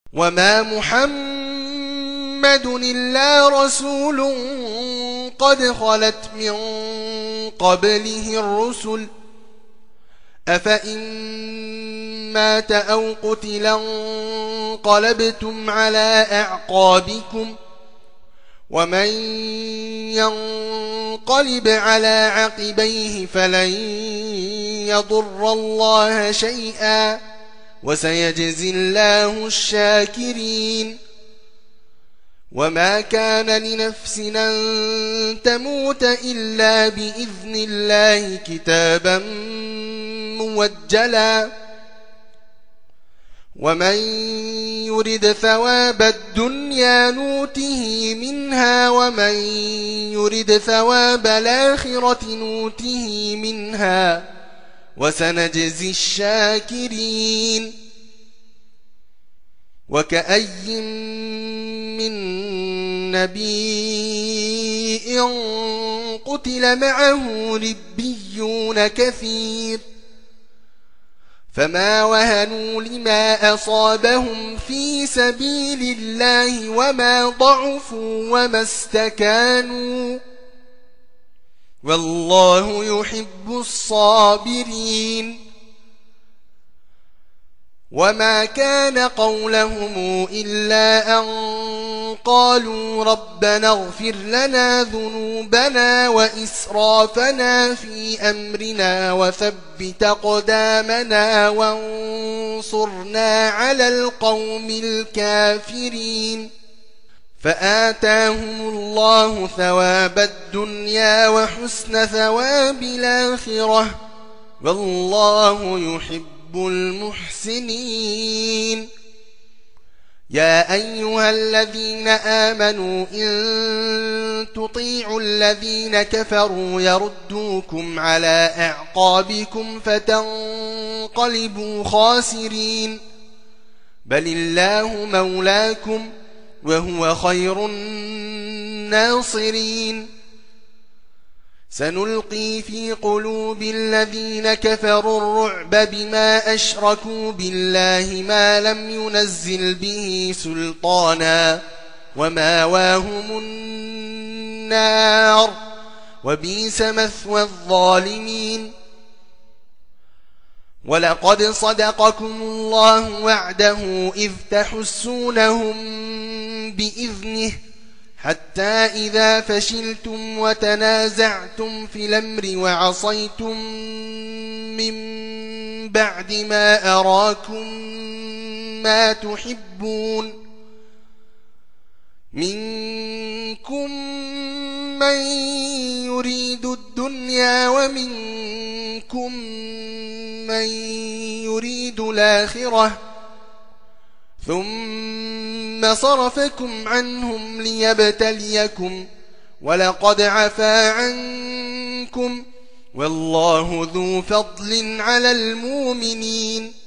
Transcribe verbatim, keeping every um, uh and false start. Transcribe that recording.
وما محمد إلا رسول قد خلت من قبله الرسل أفإن مات أو قتلا انقلبتم على أعقابكم ومن ينقلب على عقبيه فلن يضر الله شيئا وسيجزي الله الشاكرين وما كان لنفس أن تموت إلا بإذن الله كتابا موجلا ومن يرد ثواب الدنيا نوته منها ومن يرد ثواب الآخرة نوته منها وسنجزي الشاكرين وكأي من نبي قتل معه ربيون كثير فما وهنوا لما أصابهم في سبيل الله وما ضعفوا وما استكانوا والله يحب الصابرين وما كان قولهم إلا أن قالوا ربنا اغفر لنا ذنوبنا وإسرافنا في أمرنا وثبت أقدامنا وانصرنا على القوم الكافرين فآتاهم الله ثواب الدنيا وحسن ثواب الآخرة والله يحب المحسنين يا أيها الذين آمنوا إن تطيعوا الذين كفروا يردوكم على أعقابكم فتنقلبوا خاسرين بل الله مولاكم وهو خير الناصرين سنلقي في قلوب الذين كفروا الرعب بما أشركوا بالله ما لم ينزل به سلطانا وماواهم النار وبئس مثوى الظالمين ولقد صدقكم الله وعده إذ تحسونهم بإذنه حتى إذا فشلتم وتنازعتم في الأمر وعصيتم من بعد ما أراكم ما تحبون منكم من يريد الدنيا ومنكم من يريد الآخرة ثم صرفكم عنهم ليبتليكم ولقد عفا عنكم والله ذو فضل على المؤمنين